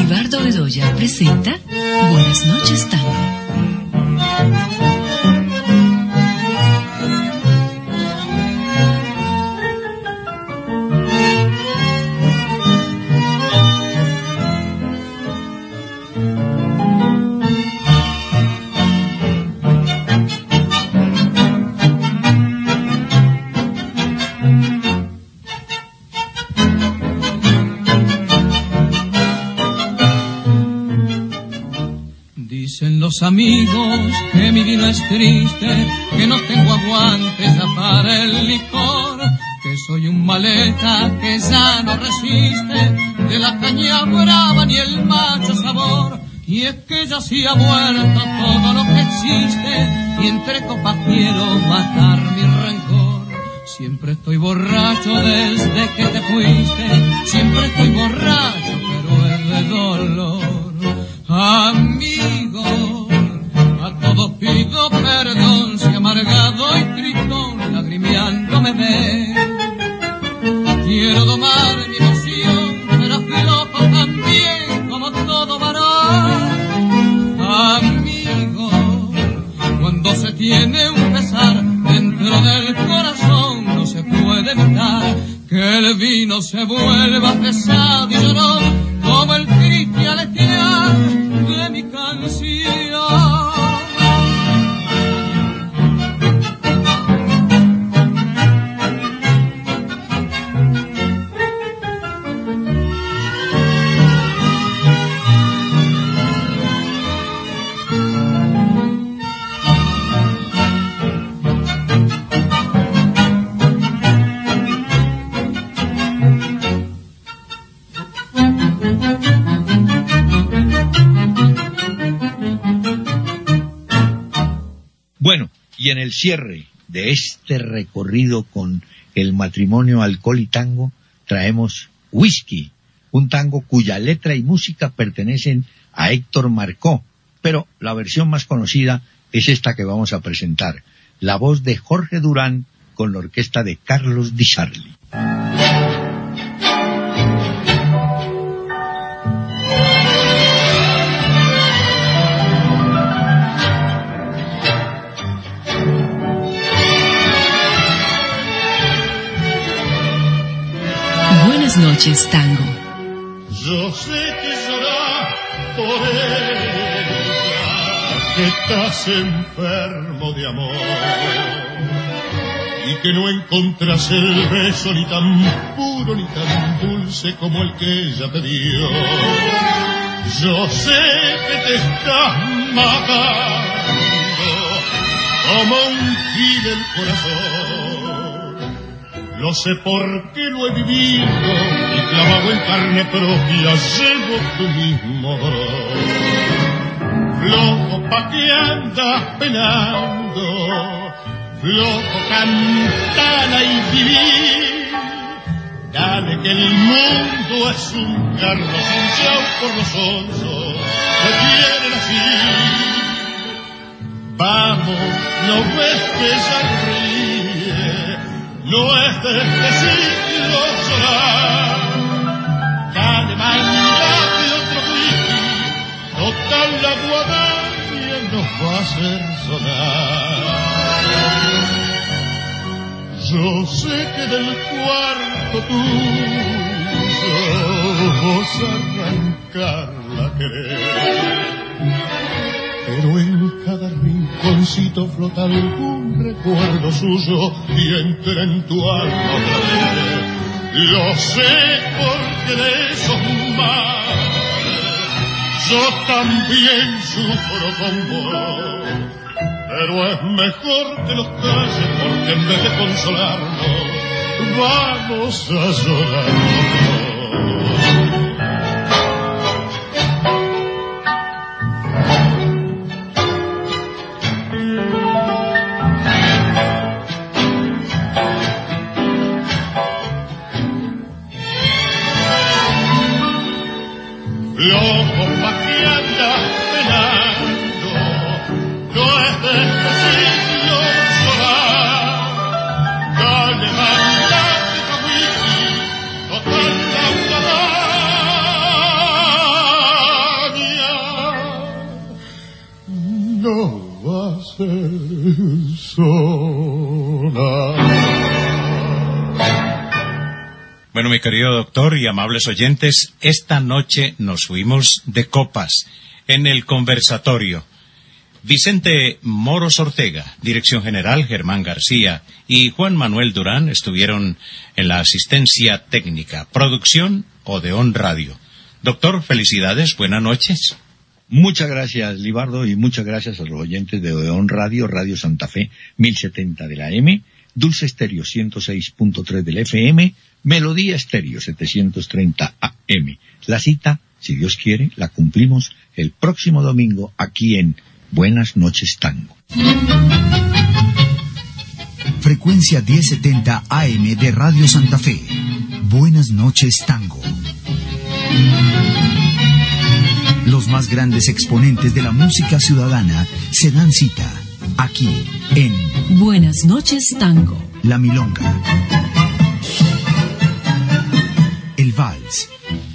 Libardo Bedoya presenta Buenas noches, Tango. Los amigos que mi vino es triste, que no tengo aguantes ya para el licor, que soy un maleta que ya no resiste de la caña brava ni el macho sabor, y es que ya sí ha muerto todo lo que existe, y entre copas quiero matar mi rencor. Siempre estoy borracho desde que te fuiste, siempre estoy borracho pero es de dolor. Amigo, a todos pido perdón si amargado y tristón lagrimeando me ven. Quiero domar mi emoción, pero aflojo también como todo varón. Amigo, cuando se tiene un pesar dentro del corazón no se puede evitar que el vino se vuelva pesado y llorón como el triste aletear de mi canción. Bueno, y en el cierre de este recorrido con el matrimonio alcohol y tango, traemos Whisky, un tango cuya letra y música pertenecen a Héctor Marcó, pero la versión más conocida es esta que vamos a presentar, la voz de Jorge Durán con la orquesta de Carlos Di Sarli. Buenas noches, Tango. Yo sé que llorás por ella, que estás enfermo de amor y que no encontrás el beso ni tan puro ni tan dulce como el que ella te dio. Yo sé que te estás matando como un gil el corazón. Lo sé porque lo he vivido y clavado en carne propia llevo tu mismo dolor. Flojo pa' que andas penando, flojo cantala y vivir. Dale que el mundo es un carro sin chau por los onzos que quieren así. Vamos, no ves que ya ríe, no es de este siglo llorar. Dale, mandate otro whisky, total la guadaña nos va a hacer sonar. Yo sé que del cuarto tuyo vos arrancarla querés, pero en cada rinconcito flota algún recuerdo suyo y entra en tu alma otra vez. Lo sé porque de esos males yo también sufro con vos, pero es mejor que los calles porque en vez de consolarnos vamos a llorar. Loco pa' que andas penando, no es de este siglo llorar. Dale, mandate pa' whisky, total la Bueno, mi querido doctor y amables oyentes, esta noche nos fuimos de copas en el conversatorio. Vicente Moros Ortega, dirección general Germán García y Juan Manuel Durán estuvieron en la asistencia técnica, producción Odeón Radio. Doctor, felicidades, buenas noches. Muchas gracias, Libardo, y muchas gracias a los oyentes de Odeón Radio, Radio Santa Fe 1070 de la M, Dulce Estéreo 106.3 del FM, Melodía Estéreo 730 AM. La cita, si Dios quiere, la cumplimos el próximo domingo aquí en Buenas Noches Tango. Frecuencia 1070 AM de Radio Santa Fe. Buenas Noches Tango. Los más grandes exponentes de la música ciudadana se dan cita aquí en Buenas Noches Tango. La Milonga, el Vals,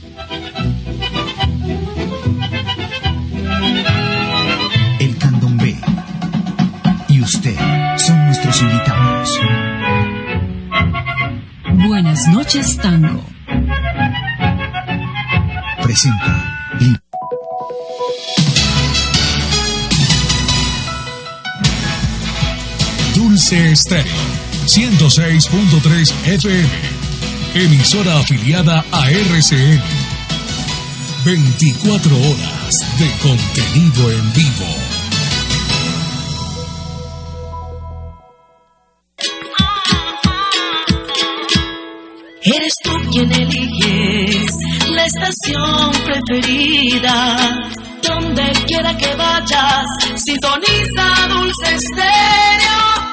el Candombe y usted son nuestros invitados. Buenas Noches Tango. Presenta Dulce Estéreo 106.3 FM, emisora afiliada a RCN. 24 horas de contenido en vivo. Eres tú quien eliges la estación preferida. Donde quiera que vayas, sintoniza Dulce Estéreo.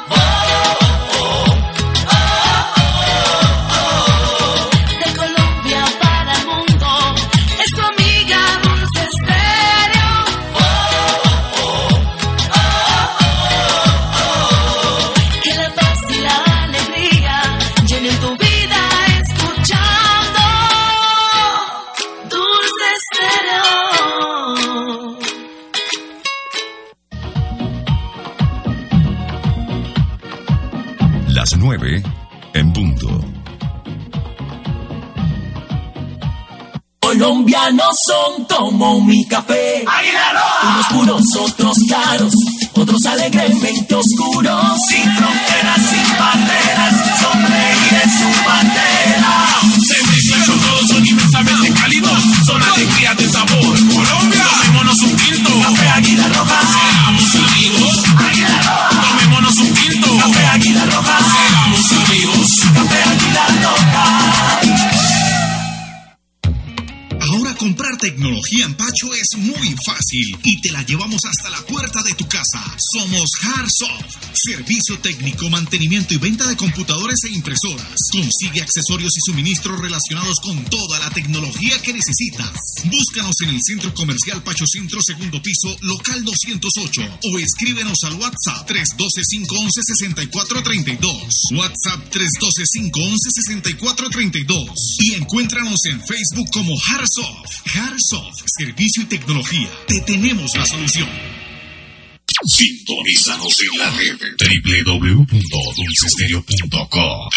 De Colombia para el mundo, es tu amiga Dulce Estéreo. Que la paz y la alegría llenen tu vida escuchando Dulce Estéreo. Las 9 en punto. Colombianos son como mi café. Unos puros, otros claros, otros alegremente oscuros. Sin fronteras, sin barreras, sonreír es su bandera. Se mezclan con todos, son inmensamente cálidos, son alegrías de sabor. Colombia, tomémonos un tinto. Café Águila Roja. Seamos amigos. Águila Roja. Tomémonos un tinto. Café Águila Roja. Seamos amigos. Café Águila Roja. Ahora comprar tecnología en Pacho es muy fácil y te la llevamos hasta la puerta de tu casa. Somos Hardsoft, servicio técnico, mantenimiento y venta de computadores e impresoras. Consigue accesorios y suministros relacionados con toda la tecnología que necesitas. Búscanos en el Centro Comercial Pacho Centro, segundo piso, local 208, o escríbenos al WhatsApp 312-511-6432. WhatsApp 312-511-6432. Y encuéntranos en Facebook como Hardsoft. Hardsoft, servicio y tecnología. Te tenemos la solución. Sintonízanos en la red www.dulcestereo.co,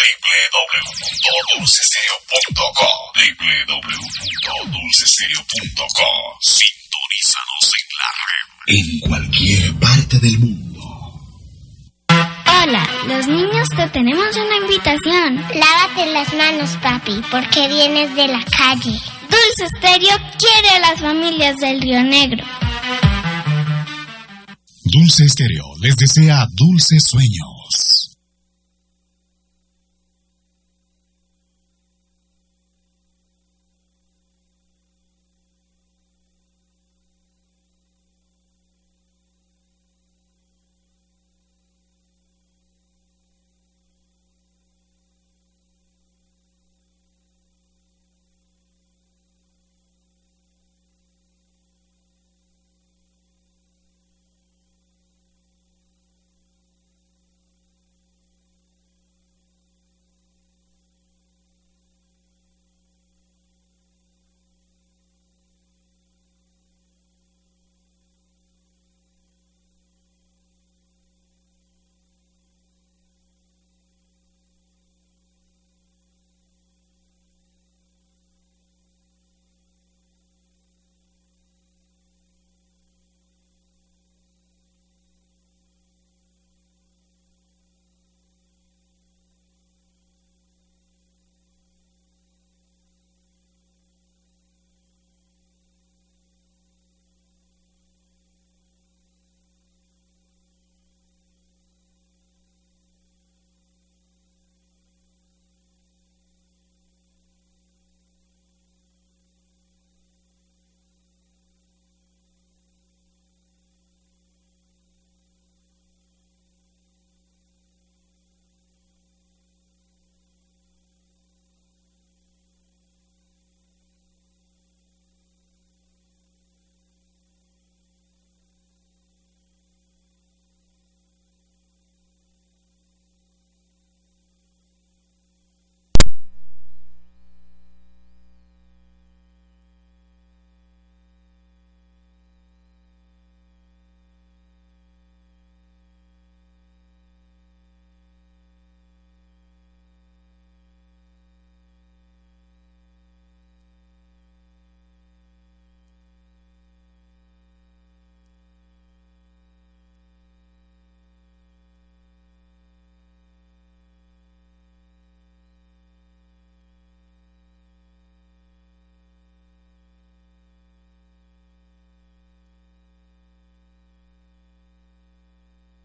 www.dulcestereo.co. Sintonízanos en la red en cualquier parte del mundo. Hola, los niños te tenemos una invitación. Lávate las manos, papi, porque vienes de la calle. Dulce Estéreo quiere a las familias del Río Negro. Dulce Estéreo les desea dulces sueños.